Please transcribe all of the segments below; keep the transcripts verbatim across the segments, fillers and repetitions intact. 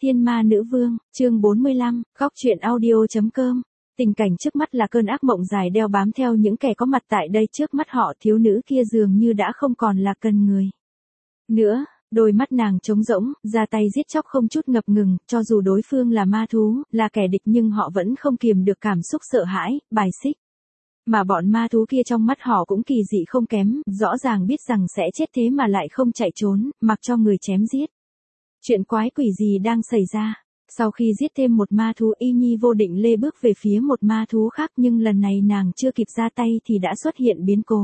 Thiên Ma Nữ Vương, chương bốn mươi lăm, góc truyện audio.com. Tình cảnh trước mắt là cơn ác mộng dài đeo bám theo những kẻ có mặt tại đây trước mắt họ. Thiếu nữ kia dường như đã không còn là cần người nữa, đôi mắt nàng trống rỗng, ra tay giết chóc không chút ngập ngừng, cho dù đối phương là ma thú, là kẻ địch nhưng họ vẫn không kiềm được cảm xúc sợ hãi, bài xích. Mà bọn ma thú kia trong mắt họ cũng kỳ dị không kém, rõ ràng biết rằng sẽ chết thế mà lại không chạy trốn, mặc cho người chém giết. Chuyện quái quỷ gì đang xảy ra? Sau khi giết thêm một ma thú, Y Nhi vô định lê bước về phía một ma thú khác, nhưng lần này nàng chưa kịp ra tay thì đã xuất hiện biến cố.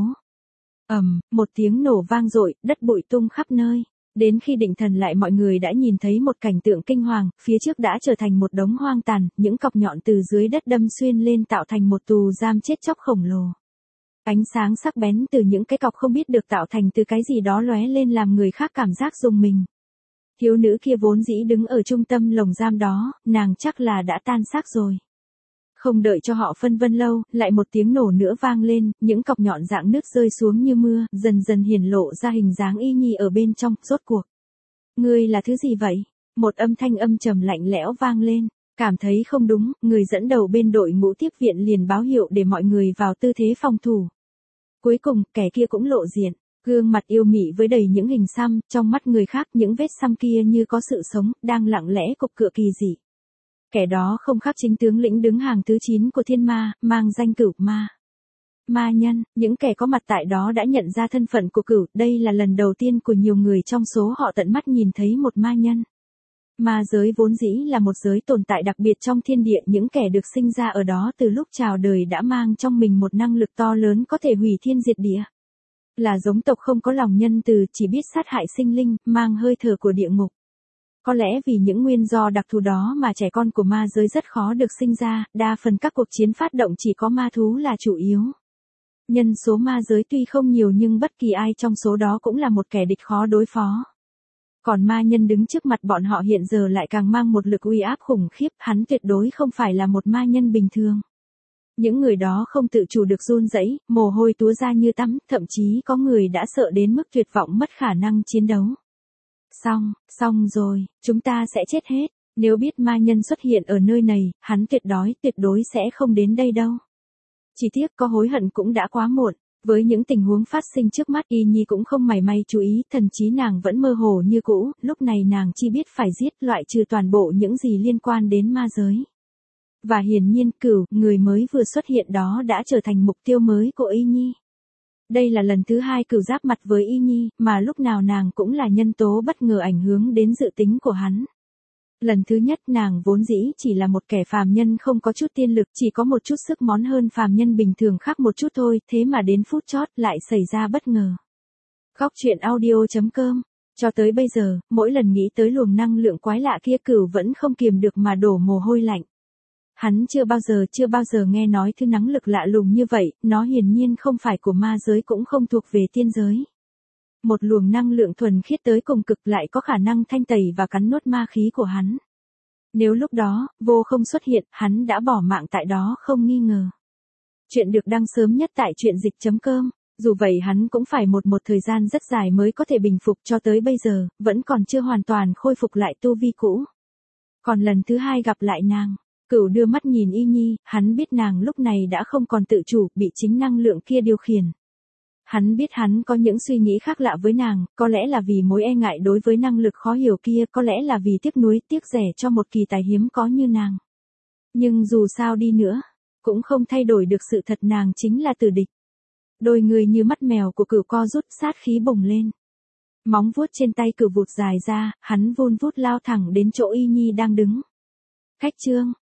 Ầm, một tiếng nổ vang dội, đất bụi tung khắp nơi. Đến khi định thần lại mọi người đã nhìn thấy một cảnh tượng kinh hoàng, phía trước đã trở thành một đống hoang tàn, những cọc nhọn từ dưới đất đâm xuyên lên tạo thành một tù giam chết chóc khổng lồ. Ánh sáng sắc bén từ những cái cọc không biết được tạo thành từ cái gì đó lóe lên làm người khác cảm giác rùng mình. Thiếu nữ kia vốn dĩ đứng ở trung tâm lồng giam đó, nàng chắc là đã tan xác rồi. Không đợi cho họ phân vân lâu, lại một tiếng nổ nữa vang lên, những cọc nhọn rạng nước rơi xuống như mưa, dần dần hiển lộ ra hình dáng Y Nhi ở bên trong, rốt cuộc. Ngươi là thứ gì vậy? Một âm thanh âm trầm lạnh lẽo vang lên, cảm thấy không đúng, người dẫn đầu bên đội ngũ tiếp viện liền báo hiệu để mọi người vào tư thế phòng thủ. Cuối cùng, kẻ kia cũng lộ diện. Gương mặt yêu mị với đầy những hình xăm, trong mắt người khác những vết xăm kia như có sự sống, đang lặng lẽ cục cựa kỳ dị. Kẻ đó không khác chính tướng lĩnh đứng hàng thứ chín của thiên ma, mang danh Cửu Ma. Ma nhân, những kẻ có mặt tại đó đã nhận ra thân phận của Cửu, đây là lần đầu tiên của nhiều người trong số họ tận mắt nhìn thấy một ma nhân. Ma giới vốn dĩ là một giới tồn tại đặc biệt trong thiên địa, những kẻ được sinh ra ở đó từ lúc chào đời đã mang trong mình một năng lực to lớn có thể hủy thiên diệt địa. Là giống tộc không có lòng nhân từ, chỉ biết sát hại sinh linh, mang hơi thở của địa ngục. Có lẽ vì những nguyên do đặc thù đó mà trẻ con của ma giới rất khó được sinh ra, đa phần các cuộc chiến phát động chỉ có ma thú là chủ yếu. Nhân số ma giới tuy không nhiều nhưng bất kỳ ai trong số đó cũng là một kẻ địch khó đối phó. Còn ma nhân đứng trước mặt bọn họ hiện giờ lại càng mang một lực uy áp khủng khiếp, hắn tuyệt đối không phải là một ma nhân bình thường. Những người đó không tự chủ được run rẩy, mồ hôi túa ra như tắm, thậm chí có người đã sợ đến mức tuyệt vọng mất khả năng chiến đấu. Xong, xong rồi, chúng ta sẽ chết hết. Nếu biết ma nhân xuất hiện ở nơi này, hắn tuyệt đối, tuyệt đối sẽ không đến đây đâu. Chỉ tiếc có hối hận cũng đã quá muộn. Với những tình huống phát sinh trước mắt, Y Nhi cũng không mảy may chú ý, thần trí nàng vẫn mơ hồ như cũ, lúc này nàng chỉ biết phải giết, loại trừ toàn bộ những gì liên quan đến ma giới. Và hiển nhiên Cửu, người mới vừa xuất hiện đó đã trở thành mục tiêu mới của Y Nhi. Đây là lần thứ hai Cửu giáp mặt với Y Nhi, mà lúc nào nàng cũng là nhân tố bất ngờ ảnh hưởng đến dự tính của hắn. Lần thứ nhất nàng vốn dĩ chỉ là một kẻ phàm nhân không có chút tiên lực, chỉ có một chút sức món hơn phàm nhân bình thường khác một chút thôi, thế mà đến phút chót lại xảy ra bất ngờ. Góc truyện audio.com. Cho tới bây giờ, mỗi lần nghĩ tới luồng năng lượng quái lạ kia Cửu vẫn không kiềm được mà đổ mồ hôi lạnh. Hắn chưa bao giờ chưa bao giờ nghe nói thứ năng lực lạ lùng như vậy, nó hiển nhiên không phải của ma giới cũng không thuộc về tiên giới. Một luồng năng lượng thuần khiết tới cùng cực lại có khả năng thanh tẩy và cắn nuốt ma khí của hắn. Nếu lúc đó, vô không xuất hiện, hắn đã bỏ mạng tại đó không nghi ngờ. Chuyện được đăng sớm nhất tại truyện dịch chấm com. Dù vậy hắn cũng phải một một thời gian rất dài mới có thể bình phục, cho tới bây giờ, vẫn còn chưa hoàn toàn khôi phục lại tu vi cũ. Còn lần thứ hai gặp lại nàng, Cửu đưa mắt nhìn Y Nhi, hắn biết nàng lúc này đã không còn tự chủ, bị chính năng lượng kia điều khiển. Hắn biết hắn có những suy nghĩ khác lạ với nàng, có lẽ là vì mối e ngại đối với năng lực khó hiểu kia, có lẽ là vì tiếc nuối, tiếc rẻ cho một kỳ tài hiếm có như nàng. Nhưng dù sao đi nữa, cũng không thay đổi được sự thật nàng chính là tử địch. Đôi người như mắt mèo của Cửu co rút, sát khí bùng lên. Móng vuốt trên tay Cửu vụt dài ra, hắn vun vút lao thẳng đến chỗ Y Nhi đang đứng. Khách trương,